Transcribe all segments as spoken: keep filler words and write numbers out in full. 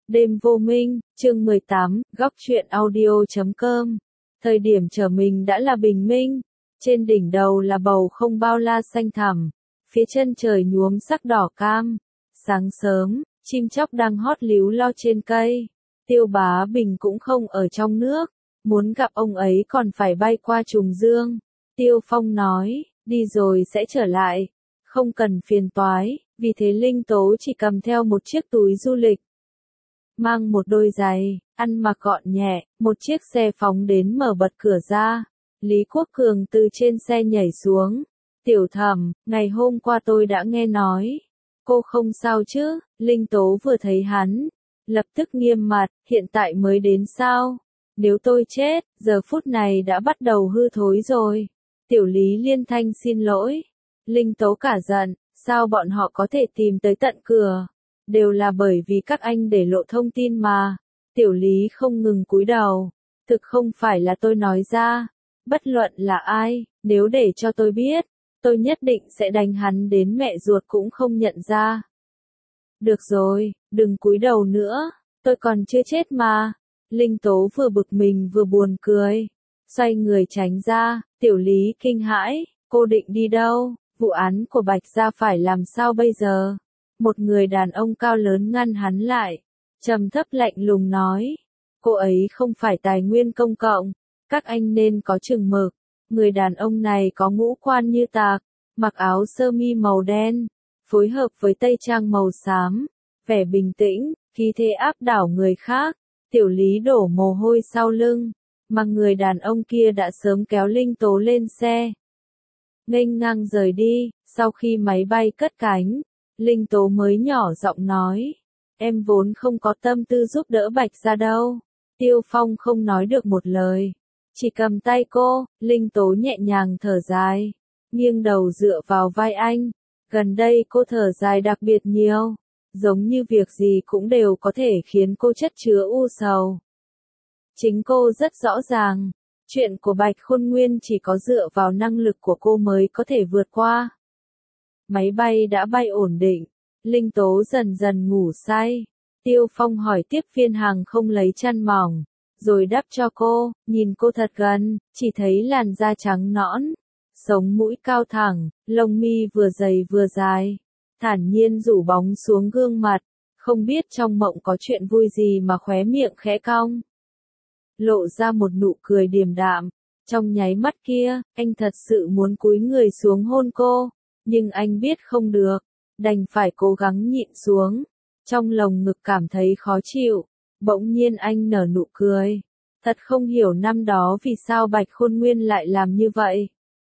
Đêm vô minh, chương mười tám, góc truyện audio chấm com. Thời điểm trở mình đã là bình minh, trên đỉnh đầu là bầu không bao la xanh thẳm, phía chân trời nhuốm sắc đỏ cam. Sáng sớm, chim chóc đang hót líu lo trên cây. Tiêu Bá Bình cũng không ở trong nước, muốn gặp ông ấy còn phải bay qua Trùng Dương. Tiêu Phong nói, đi rồi sẽ trở lại, không cần phiền toái, vì thế Linh Tố chỉ cầm theo một chiếc túi du lịch. Mang một đôi giày, ăn mặc gọn nhẹ, một chiếc xe phóng đến mở bật cửa ra. Lý Quốc Cường từ trên xe nhảy xuống. Tiểu Thẩm, ngày hôm qua tôi đã nghe nói. Cô không sao chứ? Linh Tố vừa thấy hắn, lập tức nghiêm mặt, hiện tại mới đến sao? Nếu tôi chết, giờ phút này đã bắt đầu hư thối rồi. Tiểu Lý liên thanh xin lỗi. Linh Tố cả giận, sao bọn họ có thể tìm tới tận cửa? Đều là bởi vì các anh để lộ thông tin mà. Tiểu Lý không ngừng cúi đầu. Thực không phải là tôi nói ra. Bất luận là ai, nếu để cho tôi biết, tôi nhất định sẽ đánh hắn đến mẹ ruột cũng không nhận ra. Được rồi, đừng cúi đầu nữa, tôi còn chưa chết mà. Linh Tố vừa bực mình vừa buồn cười. Xoay người tránh ra, Tiểu Lý kinh hãi, cô định đi đâu? Vụ án của Bạch Gia phải làm sao bây giờ? Một người đàn ông cao lớn ngăn hắn lại, trầm thấp lạnh lùng nói, cô ấy không phải tài nguyên công cộng, các anh nên có chừng mực. Người đàn ông này có ngũ quan như tạc, mặc áo sơ mi màu đen, phối hợp với tây trang màu xám, vẻ bình tĩnh, khí thế áp đảo người khác. Tiểu Lý đổ mồ hôi sau lưng, mà người đàn ông kia đã sớm kéo Linh Tố lên xe, nghênh ngang rời đi. Sau khi máy bay cất cánh, Linh Tố mới nhỏ giọng nói, em vốn không có tâm tư giúp đỡ Bạch Gia đâu. Tiêu Phong không nói được một lời, chỉ cầm tay cô. Linh Tố nhẹ nhàng thở dài, nghiêng đầu dựa vào vai anh. Gần đây cô thở dài đặc biệt nhiều, giống như việc gì cũng đều có thể khiến cô chất chứa u sầu. Chính cô rất rõ ràng, chuyện của Bạch Khôn Nguyên chỉ có dựa vào năng lực của cô mới có thể vượt qua. Máy bay đã bay ổn định, Linh Tố dần dần ngủ say. Tiêu Phong hỏi tiếp viên hàng không lấy chăn mỏng, rồi đắp cho cô. Nhìn cô thật gần, chỉ thấy làn da trắng nõn, sống mũi cao thẳng, lông mi vừa dày vừa dài, thản nhiên rủ bóng xuống gương mặt. Không biết trong mộng có chuyện vui gì mà khóe miệng khẽ cong, lộ ra một nụ cười điềm đạm. Trong nháy mắt kia, anh thật sự muốn cúi người xuống hôn cô, nhưng anh biết không được, đành phải cố gắng nhịn xuống. Trong lồng ngực cảm thấy khó chịu, bỗng nhiên anh nở nụ cười. Thật không hiểu năm đó vì sao Bạch Khôn Nguyên lại làm như vậy.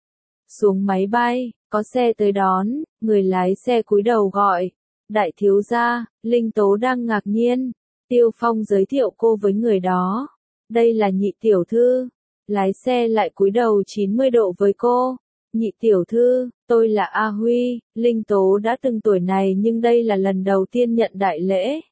Xuống máy bay, có xe tới đón, người lái xe cúi đầu gọi, đại thiếu gia. Linh Tố đang ngạc nhiên. Tiêu Phong giới thiệu cô với người đó. Đây là nhị tiểu thư. Lái xe lại cúi đầu chín mươi độ với cô. Nhị tiểu thư, tôi là A Huy. Linh Tố đã từng tuổi này nhưng đây là lần đầu tiên nhận đại lễ.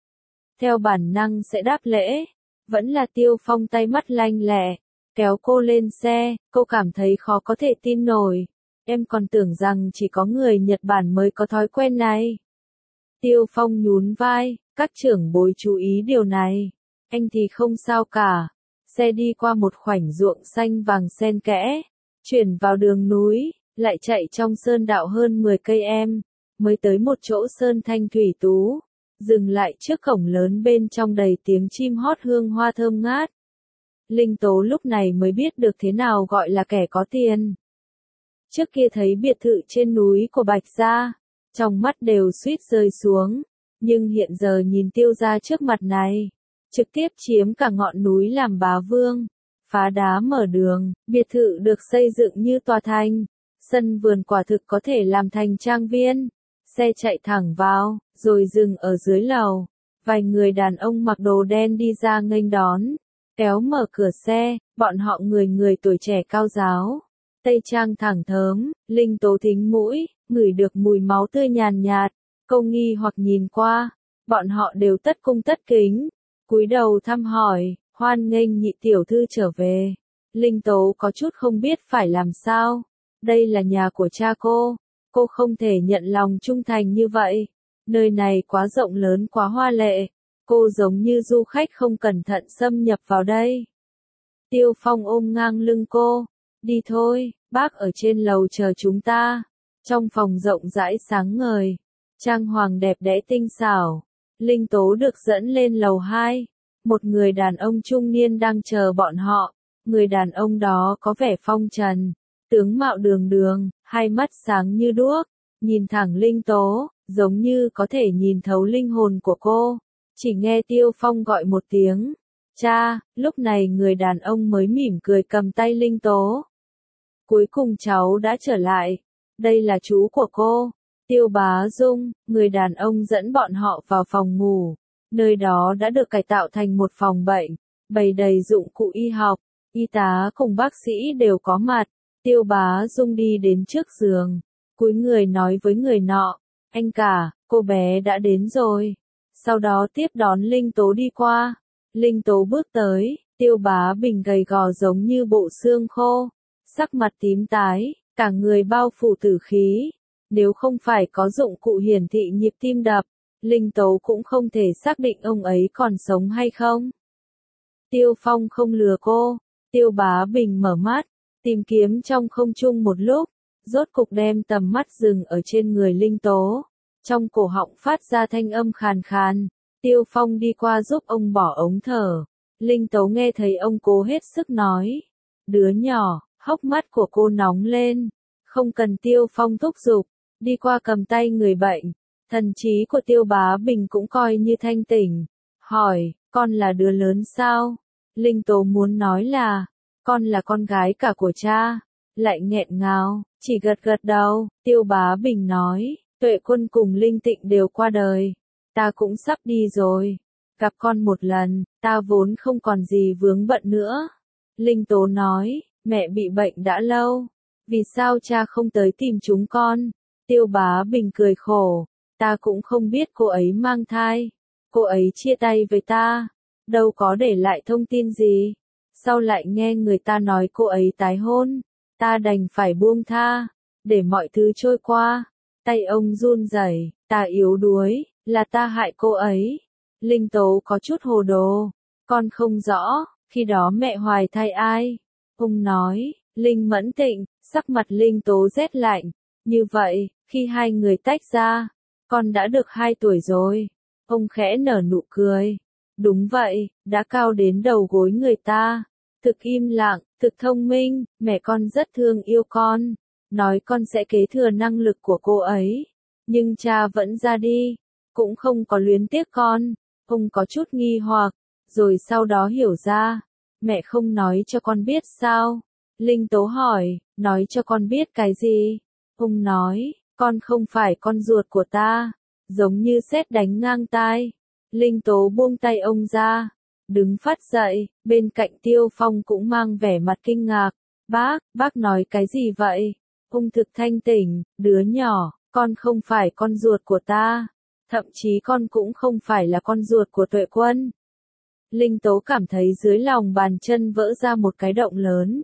Theo bản năng sẽ đáp lễ. Vẫn là Tiêu Phong tay mắt lanh lẹ, kéo cô lên xe. Cô cảm thấy khó có thể tin nổi. Em còn tưởng rằng chỉ có người Nhật Bản mới có thói quen này. Tiêu Phong nhún vai, các trưởng bối chú ý điều này. Anh thì không sao cả. Xe đi qua một khoảnh ruộng xanh vàng xen kẽ, chuyển vào đường núi, lại chạy trong sơn đạo hơn mười cây em, mới tới một chỗ sơn thanh thủy tú, dừng lại trước cổng lớn bên trong đầy tiếng chim hót hương hoa thơm ngát. Linh Tố lúc này mới biết được thế nào gọi là kẻ có tiền. Trước kia thấy biệt thự trên núi của Bạch Gia, trong mắt đều suýt rơi xuống, nhưng hiện giờ nhìn Tiêu gia trước mặt này, trực tiếp chiếm cả ngọn núi làm bá vương. Phá đá mở đường, biệt thự được xây dựng như tòa thành, sân vườn quả thực có thể làm thành trang viên. Xe chạy thẳng vào, rồi dừng ở dưới lầu. Vài người đàn ông mặc đồ đen đi ra nghênh đón, kéo mở cửa xe. Bọn họ người người tuổi trẻ cao ráo, tây trang thẳng thớm. Linh Tố thính mũi, ngửi được mùi máu tươi nhàn nhạt. Cô nghi hoặc nhìn qua, bọn họ đều tất cung tất kính, cúi đầu thăm hỏi, hoan nghênh nhị tiểu thư trở về. Linh Tố có chút không biết phải làm sao. Đây là nhà của cha cô, cô không thể nhận lòng trung thành như vậy. Nơi này quá rộng lớn quá hoa lệ, Cô giống như du khách không cẩn thận xâm nhập vào đây. Tiêu Phong ôm ngang lưng cô. Đi thôi, bác ở trên lầu chờ chúng ta. Trong phòng rộng rãi sáng ngời, trang hoàng đẹp đẽ tinh xảo, Linh Tố được dẫn lên lầu hai. Một người đàn ông trung niên đang chờ bọn họ. Người đàn ông đó có vẻ phong trần, tướng mạo đường đường, hai mắt sáng như đuốc, nhìn thẳng Linh Tố, giống như có thể nhìn thấu linh hồn của cô. Chỉ nghe Tiêu Phong gọi một tiếng, cha, lúc này người đàn ông mới mỉm cười cầm tay Linh Tố. Cuối cùng cháu đã trở lại, đây là chú của cô, Tiêu Bá Dung. Người đàn ông dẫn bọn họ vào phòng ngủ, nơi đó đã được cải tạo thành một phòng bệnh, bày đầy dụng cụ y học, y tá cùng bác sĩ đều có mặt. Tiêu Bá Dung đi đến trước giường, cúi người nói với người nọ, anh cả, cô bé đã đến rồi. Sau đó tiếp đón Linh Tố đi qua. Linh Tố bước tới, Tiêu Bá Bình gầy gò giống như bộ xương khô, sắc mặt tím tái, cả người bao phủ tử khí. Nếu không phải có dụng cụ hiển thị nhịp tim đập, Linh Tố cũng không thể xác định ông ấy còn sống hay không. Tiêu Phong không lừa cô. Tiêu Bá Bình mở mắt, tìm kiếm trong không trung một lúc, rốt cục đem tầm mắt dừng ở trên người Linh Tố. Trong cổ họng phát ra thanh âm khàn khàn. Tiêu Phong đi qua giúp ông bỏ ống thở. Linh Tố nghe thấy ông cố hết sức nói. Đứa nhỏ, hốc mắt của cô nóng lên. Không cần Tiêu Phong thúc giục, đi qua cầm tay người bệnh. Thần trí của Tiêu Bá Bình cũng coi như thanh tỉnh. Hỏi, con là đứa lớn sao? Linh Tố muốn nói là, con là con gái cả của cha. Lại nghẹn ngào, chỉ gật gật đầu. Tiêu Bá Bình nói, Tuệ Quân cùng Linh Tịnh đều qua đời. Ta cũng sắp đi rồi. Gặp con một lần, ta vốn không còn gì vướng bận nữa. Linh Tố nói, mẹ bị bệnh đã lâu. Vì sao cha không tới tìm chúng con? Tiêu Bá Bình cười khổ. Ta cũng không biết cô ấy mang thai. Cô ấy chia tay với ta. Đâu có để lại thông tin gì. Sau lại nghe người ta nói cô ấy tái hôn. Ta đành phải buông tha. Để mọi thứ trôi qua. Tay ông run rẩy, ta yếu đuối, là ta hại cô ấy. Linh Tố có chút hồ đồ. Con không rõ, khi đó mẹ hoài thai ai? Ông nói, Linh Mẫn Tịnh. Sắc mặt Linh Tố rét lạnh. Như vậy, khi hai người tách ra, con đã được hai tuổi rồi. Ông khẽ nở nụ cười. Đúng vậy, đã cao đến đầu gối người ta. Thực im lặng, thực thông minh, mẹ con rất thương yêu con. Nói con sẽ kế thừa năng lực của cô ấy. Nhưng cha vẫn ra đi, cũng không có luyến tiếc con. Ông có chút nghi hoặc, rồi sau đó hiểu ra. Mẹ không nói cho con biết sao? Linh Tố hỏi, nói cho con biết cái gì? Ông nói, con không phải con ruột của ta. Giống như sét đánh ngang tai. Linh Tố buông tay ông ra, đứng phát dậy, bên cạnh Tiêu Phong cũng mang vẻ mặt kinh ngạc. Bác, bác nói cái gì vậy? Ông thực thanh tỉnh, đứa nhỏ, con không phải con ruột của ta. Thậm chí con cũng không phải là con ruột của Tuệ Quân. Linh Tố cảm thấy dưới lòng bàn chân vỡ ra một cái động lớn.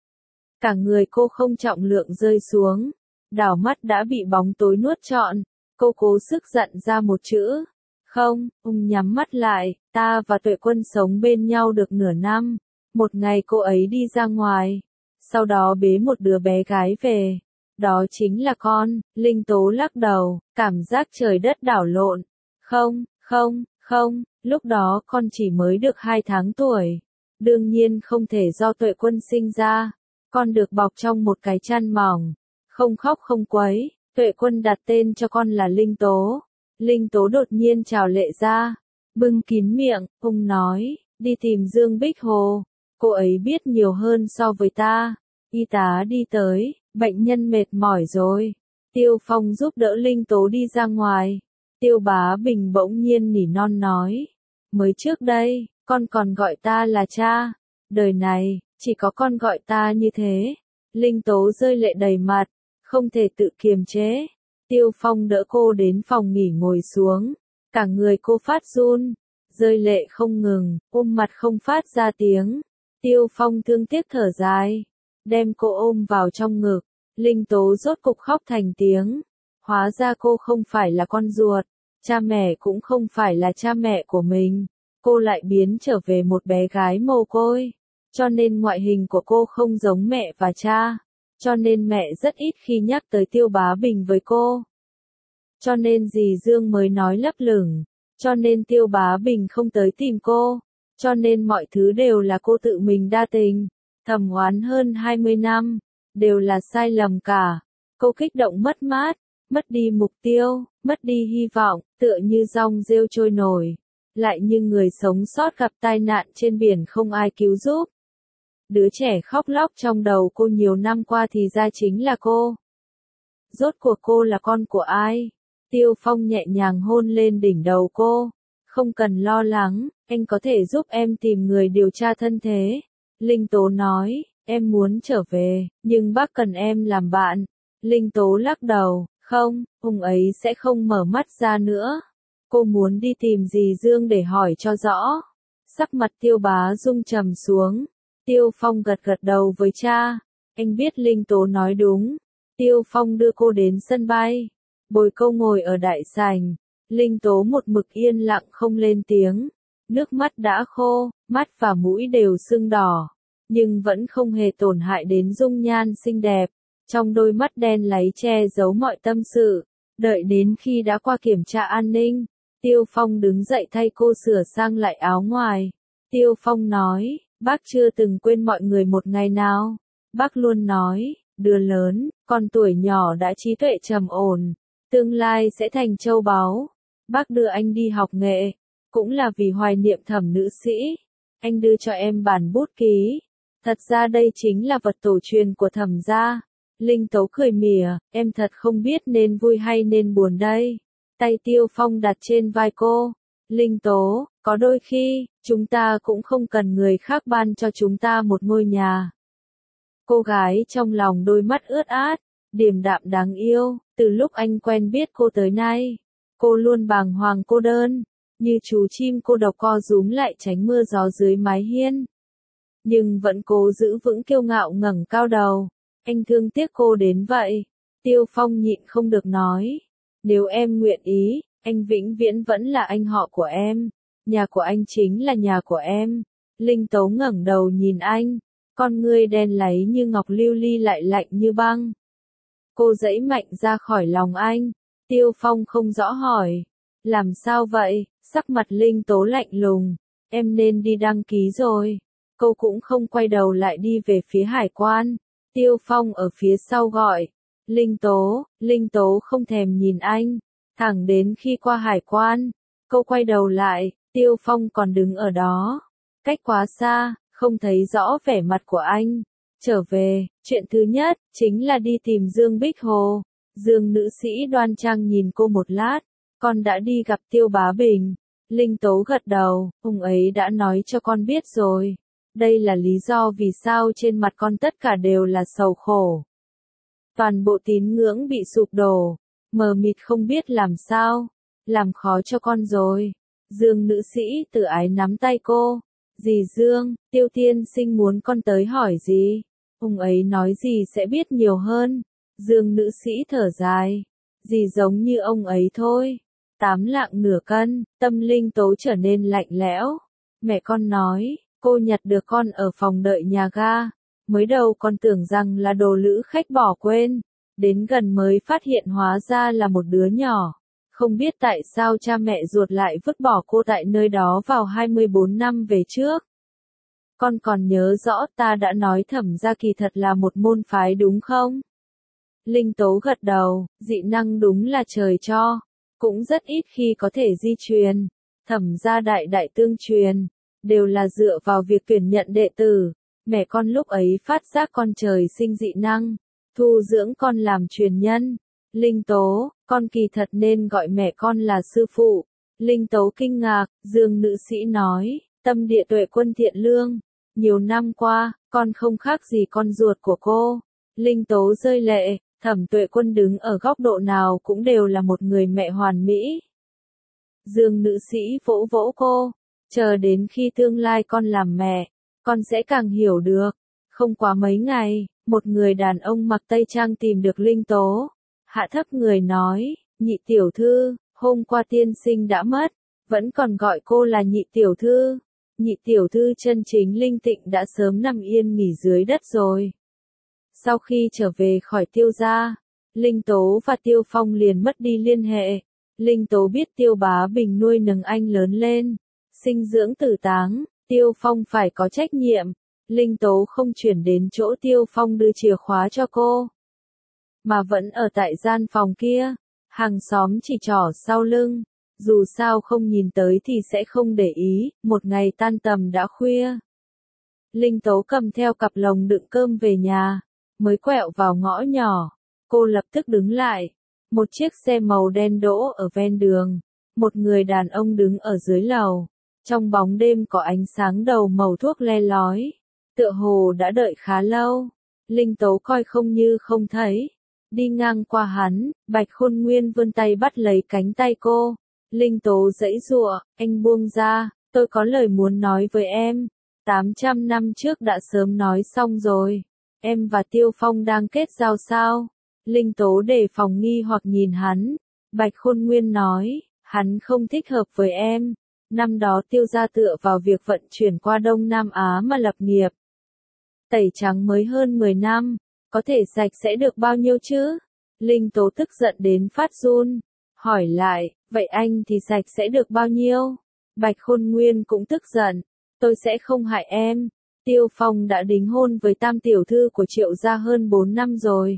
Cả người cô không trọng lượng rơi xuống. Đảo mắt đã bị bóng tối nuốt trọn. Cô cố sức dặn ra một chữ. Không, ông nhắm mắt lại, ta và Tuệ Quân sống bên nhau được nửa năm. Một ngày cô ấy đi ra ngoài. Sau đó bế một đứa bé gái về. Đó chính là con. Linh Tố lắc đầu, cảm giác trời đất đảo lộn. Không, không, không, lúc đó con chỉ mới được hai tháng tuổi. Đương nhiên không thể do Tuệ Quân sinh ra. Con được bọc trong một cái chăn mỏng. Không khóc không quấy. Tuệ Quân đặt tên cho con là Linh Tố. Linh Tố đột nhiên trào lệ ra. Bưng kín miệng, ông nói, đi tìm Dương Bích Hồ. Cô ấy biết nhiều hơn so với ta. Y tá đi tới, bệnh nhân mệt mỏi rồi. Tiêu Phong giúp đỡ Linh Tố đi ra ngoài. Tiêu Bá Bình bỗng nhiên nỉ non nói. Mới trước đây, con còn gọi ta là cha. Đời này, chỉ có con gọi ta như thế. Linh Tố rơi lệ đầy mặt, không thể tự kiềm chế. Tiêu Phong đỡ cô đến phòng nghỉ ngồi xuống. Cả người cô phát run, rơi lệ không ngừng, ôm mặt không phát ra tiếng. Tiêu Phong thương tiếc thở dài, đem cô ôm vào trong ngực. Linh Tố rốt cục khóc thành tiếng. Hóa ra cô không phải là con ruột. cha mẹ cũng không phải là cha mẹ của mình, cô lại biến trở về một bé gái mồ côi, cho nên ngoại hình của cô không giống mẹ và cha, cho nên mẹ rất ít khi nhắc tới Tiêu Bá Bình với cô. Cho nên dì Dương mới nói lấp lửng, cho nên Tiêu Bá Bình không tới tìm cô, cho nên mọi thứ đều là cô tự mình đa tình, thầm oán hơn hai mươi năm, đều là sai lầm cả. Cô kích động mất mát, mất đi mục tiêu, mất đi hy vọng, tựa như dòng rêu trôi nổi, lại như người sống sót gặp tai nạn trên biển không ai cứu giúp. Đứa trẻ khóc lóc trong đầu cô nhiều năm qua thì ra chính là cô. Rốt cuộc cô là con của ai? Tiêu Phong nhẹ nhàng hôn lên đỉnh đầu cô. Không cần lo lắng, anh có thể giúp em tìm người điều tra thân thế. Linh Tố nói, em muốn trở về, nhưng bác cần em làm bạn. Linh Tố lắc đầu, không, ông ấy sẽ không mở mắt ra nữa. Cô muốn đi tìm dì Dương để hỏi cho rõ. Sắc mặt Tiêu Bá Dung trầm xuống. Tiêu Phong gật gật đầu với cha. Anh biết Linh Tố nói đúng. Tiêu Phong đưa cô đến sân bay. Bồi câu ngồi ở đại sảnh. Linh Tố một mực yên lặng không lên tiếng. Nước mắt đã khô, mắt và mũi đều sưng đỏ. Nhưng vẫn không hề tổn hại đến dung nhan xinh đẹp. Trong đôi mắt đen láy che giấu mọi tâm sự. Đợi đến khi đã qua kiểm tra an ninh. Tiêu Phong đứng dậy thay cô sửa sang lại áo ngoài. Tiêu Phong nói, bác chưa từng quên mọi người một ngày nào. Bác luôn nói, đứa lớn, còn tuổi nhỏ đã trí tuệ trầm ổn. Tương lai sẽ thành châu báu. Bác đưa anh đi học nghệ, cũng là vì hoài niệm Thẩm nữ sĩ. Anh đưa cho em bản bút ký. Thật ra đây chính là vật tổ truyền của Thẩm gia. Linh Tố cười mỉa, em thật không biết nên vui hay nên buồn đây. Tay Tiêu Phong đặt trên vai cô. Linh Tố, có đôi khi, chúng ta cũng không cần người khác ban cho chúng ta một ngôi nhà. Cô gái trong lòng đôi mắt ướt át, điềm đạm đáng yêu, từ lúc anh quen biết cô tới nay. Cô luôn bàng hoàng cô đơn, như chú chim cô độc co rúm lại tránh mưa gió dưới mái hiên. Nhưng vẫn cố giữ vững kiêu ngạo ngẩng cao đầu. Anh thương tiếc cô đến vậy. Tiêu Phong nhịn không được nói. Nếu em nguyện ý, anh vĩnh viễn vẫn là anh họ của em. Nhà của anh chính là nhà của em. Linh Tố ngẩng đầu nhìn anh. Con ngươi đen láy như ngọc lưu ly lại lạnh như băng. Cô giãy mạnh ra khỏi lòng anh. Tiêu Phong không rõ hỏi. Làm sao vậy? Sắc mặt Linh Tố lạnh lùng. Em nên đi đăng ký rồi. Cô cũng không quay đầu lại đi về phía hải quan. Tiêu Phong ở phía sau gọi. Linh Tố, Linh Tố không thèm nhìn anh. Thẳng đến khi qua hải quan. Cô quay đầu lại, Tiêu Phong còn đứng ở đó. Cách quá xa, không thấy rõ vẻ mặt của anh. Trở về, chuyện thứ nhất, chính là đi tìm Dương Bích Hồ. Dương nữ sĩ đoan trang nhìn cô một lát. Con đã đi gặp Tiêu Bá Bình. Linh Tố gật đầu, ông ấy đã nói cho con biết rồi. Đây là lý do vì sao trên mặt con tất cả đều là sầu khổ. Toàn bộ tín ngưỡng bị sụp đổ, mờ mịt không biết làm sao, làm khó cho con rồi. Dương nữ sĩ tự ái nắm tay cô. Dì Dương, Tiêu tiên sinh muốn con tới hỏi gì? Ông ấy nói gì sẽ biết nhiều hơn. Dương nữ sĩ thở dài. Dì giống như ông ấy thôi. Tám lạng nửa cân, tâm Linh Tố trở nên lạnh lẽo. Mẹ con nói, cô nhặt được con ở phòng đợi nhà ga. Mới đầu con tưởng rằng là đồ lữ khách bỏ quên. Đến gần mới phát hiện hóa ra là một đứa nhỏ. Không biết tại sao cha mẹ ruột lại vứt bỏ cô tại nơi đó vào hai mươi bốn năm về trước. Con còn nhớ rõ ta đã nói Thẩm gia kỳ thật là một môn phái đúng không? Linh Tố gật đầu, dị năng đúng là trời cho. Cũng rất ít khi có thể di truyền. Thẩm gia đại đại tương truyền. Đều là dựa vào việc tuyển nhận đệ tử. Mẹ con lúc ấy phát giác con trời sinh dị năng. Thu dưỡng con làm truyền nhân. Linh Tố, con kỳ thật nên gọi mẹ con là sư phụ. Linh Tố kinh ngạc, Dương nữ sĩ nói, tâm địa tuệ quân thiện lương. Nhiều năm qua, con không khác gì con ruột của cô. Linh Tố rơi lệ, Thẩm Tuệ Quân đứng ở góc độ nào cũng đều là một người mẹ hoàn mỹ. Dương nữ sĩ vỗ vỗ cô, chờ đến khi tương lai con làm mẹ, con sẽ càng hiểu được. Không quá mấy ngày, một người đàn ông mặc tây trang tìm được Linh Tố. Hạ thấp người nói, nhị tiểu thư, Hôm qua tiên sinh đã mất, vẫn còn gọi cô là nhị tiểu thư. Nhị tiểu thư chân chính Linh Tịnh đã sớm nằm yên nghỉ dưới đất rồi. Sau khi trở về khỏi Tiêu gia, Linh Tố và Tiêu Phong liền mất đi liên hệ. Linh Tố biết Tiêu Bá Bình nuôi nấng anh lớn lên, sinh dưỡng tử táng, Tiêu Phong phải có trách nhiệm. Linh Tố không chuyển đến chỗ Tiêu Phong đưa chìa khóa cho cô, mà vẫn ở tại gian phòng kia. Hàng xóm chỉ trỏ sau lưng, dù sao không nhìn tới thì sẽ không để ý. Một ngày tan tầm đã khuya, Linh Tố cầm theo cặp lồng đựng cơm về nhà, mới quẹo vào ngõ nhỏ, cô lập tức đứng lại. Một chiếc xe màu đen đỗ ở ven đường, một người đàn ông đứng ở dưới lầu, trong bóng đêm có ánh sáng đầu màu thuốc le lói, tựa hồ đã đợi khá lâu. Linh Tố coi không như không thấy, đi ngang qua hắn, Bạch Khôn Nguyên vươn tay bắt lấy cánh tay cô. Linh Tố giãy giụa, anh buông ra, tôi có lời muốn nói với em. tám trăm năm trước đã sớm nói xong rồi. Em và Tiêu Phong đang kết giao sao? Linh Tố đề phòng nghi hoặc nhìn hắn. Bạch Khôn Nguyên nói, hắn không thích hợp với em. Năm đó Tiêu gia tựa vào việc vận chuyển qua Đông Nam Á mà lập nghiệp. Tẩy trắng mới hơn mười năm, có thể sạch sẽ được bao nhiêu chứ? Linh Tố tức giận đến phát run, hỏi lại, vậy anh thì sạch sẽ được bao nhiêu? Bạch Khôn Nguyên cũng tức giận, tôi sẽ không hại em. Tiêu Phong đã đính hôn với tam tiểu thư của Triệu gia hơn bốn năm rồi.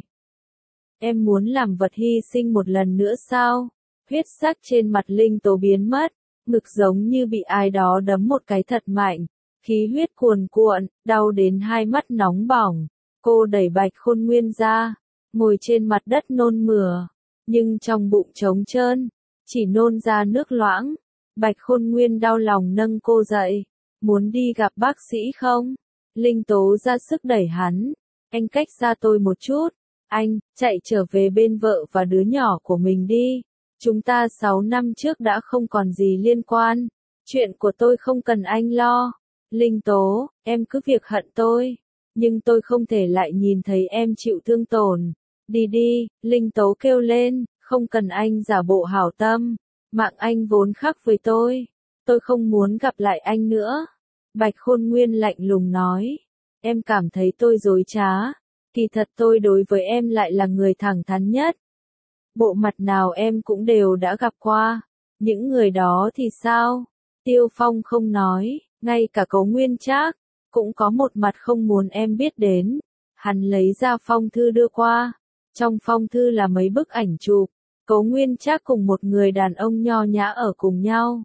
Em muốn làm vật hy sinh một lần nữa sao? Huyết sắc trên mặt Linh Tố biến mất, ngực giống như bị ai đó đấm một cái thật mạnh, khí huyết cuồn cuộn, đau đến hai mắt nóng bỏng. Cô đẩy Bạch Khôn Nguyên ra, ngồi trên mặt đất nôn mửa, nhưng trong bụng trống trơn, chỉ nôn ra nước loãng. Bạch Khôn Nguyên đau lòng nâng cô dậy, muốn đi gặp bác sĩ không? Linh Tố ra sức đẩy hắn, anh cách xa tôi một chút, anh, chạy trở về bên vợ và đứa nhỏ của mình đi. Chúng ta sáu năm trước đã không còn gì liên quan, chuyện của tôi không cần anh lo. Linh Tố, em cứ việc hận tôi, nhưng tôi không thể lại nhìn thấy em chịu thương tổn. Đi đi, Linh Tố kêu lên, không cần anh giả bộ hảo tâm, mạng anh vốn khắc với tôi, tôi không muốn gặp lại anh nữa. Bạch Khôn Nguyên lạnh lùng nói, em cảm thấy tôi dối trá, kỳ thật tôi đối với em lại là người thẳng thắn nhất. Bộ mặt nào em cũng đều đã gặp qua, những người đó thì sao? Tiêu Phong không nói, ngay cả Cố Nguyên Trác cũng có một mặt không muốn em biết đến. Hắn lấy ra phong thư đưa qua, trong phong thư là mấy bức ảnh chụp, Cố Nguyên Trác cùng một người đàn ông nho nhã ở cùng nhau.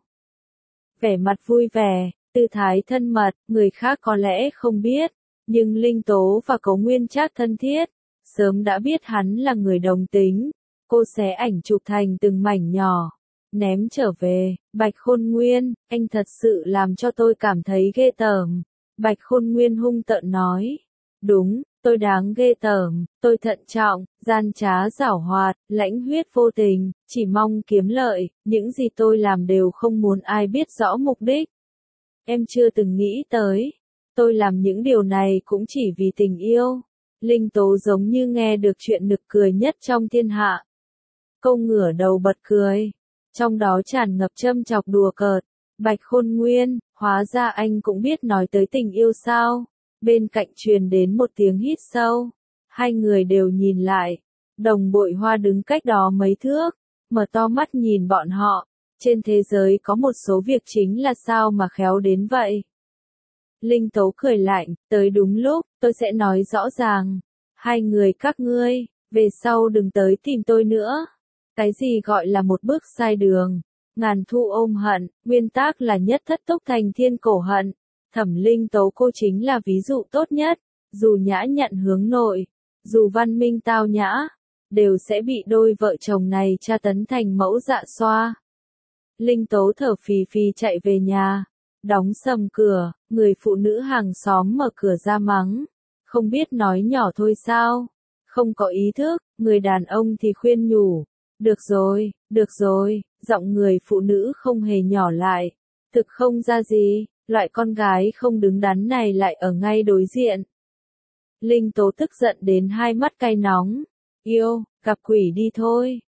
Vẻ mặt vui vẻ, tư thái thân mật, người khác có lẽ không biết, nhưng Linh Tố và Cố Nguyên Trác thân thiết, sớm đã biết hắn là người đồng tính. Cô xé ảnh chụp thành từng mảnh nhỏ, ném trở về. Bạch Khôn Nguyên, anh thật sự làm cho tôi cảm thấy ghê tởm. Bạch Khôn Nguyên hung tợn nói, đúng, tôi đáng ghê tởm, tôi thận trọng, gian trá giảo hoạt, lãnh huyết vô tình, chỉ mong kiếm lợi, những gì tôi làm đều không muốn ai biết rõ mục đích. Em chưa từng nghĩ tới, tôi làm những điều này cũng chỉ vì tình yêu. Linh Tố giống như nghe được chuyện nực cười nhất trong thiên hạ. Cô ngửa đầu bật cười, trong đó tràn ngập châm chọc đùa cợt. Bạch Khôn Nguyên, hóa ra anh cũng biết nói tới tình yêu sao? Bên cạnh truyền đến một tiếng hít sâu. Hai người đều nhìn lại. Đồng Bội Hoa đứng cách đó mấy thước, mở to mắt nhìn bọn họ. Trên thế giới có một số việc chính là sao mà khéo đến vậy. Linh Tố cười lạnh, tới đúng lúc, tôi sẽ nói rõ ràng. Hai người các ngươi, về sau đừng tới tìm tôi nữa. Cái gì gọi là một bước sai đường, ngàn thu ôm hận, nguyên tắc là nhất thất túc thành thiên cổ hận. Thẩm Linh Tố cô chính là ví dụ tốt nhất, dù nhã nhặn hướng nội, dù văn minh tao nhã, đều sẽ bị đôi vợ chồng này tra tấn thành mẫu dạ xoa. Linh Tố thở phì phì chạy về nhà, đóng sầm cửa, người phụ nữ hàng xóm mở cửa ra mắng, không biết nói nhỏ thôi sao, không có ý thức. Người đàn ông thì khuyên nhủ, được rồi, được rồi, giọng người phụ nữ không hề nhỏ lại, thực không ra gì, loại con gái không đứng đắn này lại ở ngay đối diện. Linh Tố tức giận đến hai mắt cay nóng, yêu, gặp quỷ đi thôi,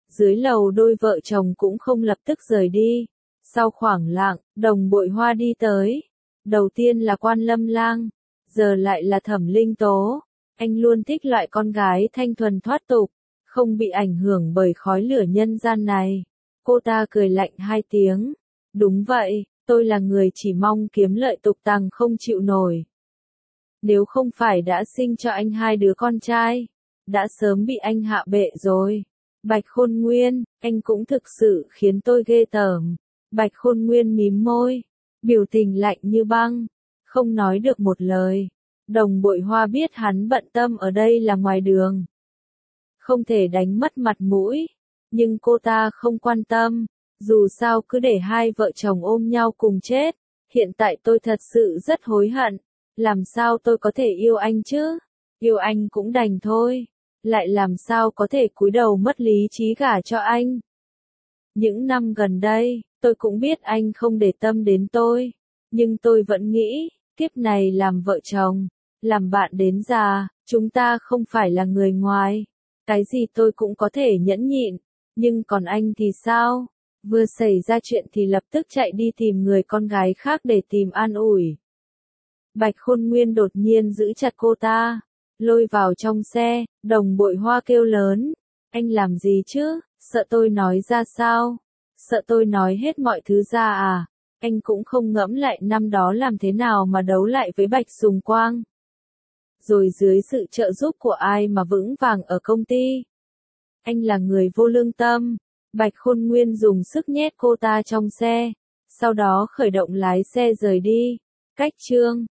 Dưới lầu đôi vợ chồng cũng không lập tức rời đi. Sau khoảng lặng, Đồng Bội Hoa đi tới. Đầu tiên là Quan Lâm Lang, giờ lại là Thẩm Linh Tố. Anh luôn thích loại con gái thanh thuần thoát tục, không bị ảnh hưởng bởi khói lửa nhân gian này. Cô ta cười lạnh hai tiếng. Đúng vậy, tôi là người chỉ mong kiếm lợi tục tằng không chịu nổi. Nếu không phải đã sinh cho anh hai đứa con trai, đã sớm bị anh hạ bệ rồi. Bạch Khôn Nguyên, anh cũng thực sự khiến tôi ghê tởm. Bạch Khôn Nguyên mím môi, biểu tình lạnh như băng, không nói được một lời. Đồng Bội Hoa biết hắn bận tâm ở đây là ngoài đường, không thể đánh mất mặt mũi, nhưng cô ta không quan tâm, dù sao cứ để hai vợ chồng ôm nhau cùng chết. Hiện tại tôi thật sự rất hối hận, làm sao tôi có thể yêu anh chứ? Yêu anh cũng đành thôi, lại làm sao có thể cúi đầu mất lý trí gả cho anh? Những năm gần đây, tôi cũng biết anh không để tâm đến tôi, nhưng tôi vẫn nghĩ, kiếp này làm vợ chồng, làm bạn đến già, chúng ta không phải là người ngoài. Cái gì tôi cũng có thể nhẫn nhịn, nhưng còn anh thì sao? Vừa xảy ra chuyện thì lập tức chạy đi tìm người con gái khác để tìm an ủi. Bạch Khôn Nguyên đột nhiên giữ chặt cô ta, lôi vào trong xe. Đồng Bội Hoa kêu lớn, anh làm gì chứ? Sợ tôi nói ra sao? Sợ tôi nói hết mọi thứ ra à? Anh cũng không ngẫm lại năm đó làm thế nào mà đấu lại với Bạch Sùng Quang, rồi dưới sự trợ giúp của ai mà vững vàng ở công ty. Anh là người vô lương tâm. Bạch Khôn Nguyên dùng sức nhét cô ta trong xe, sau đó khởi động lái xe rời đi. Cách chương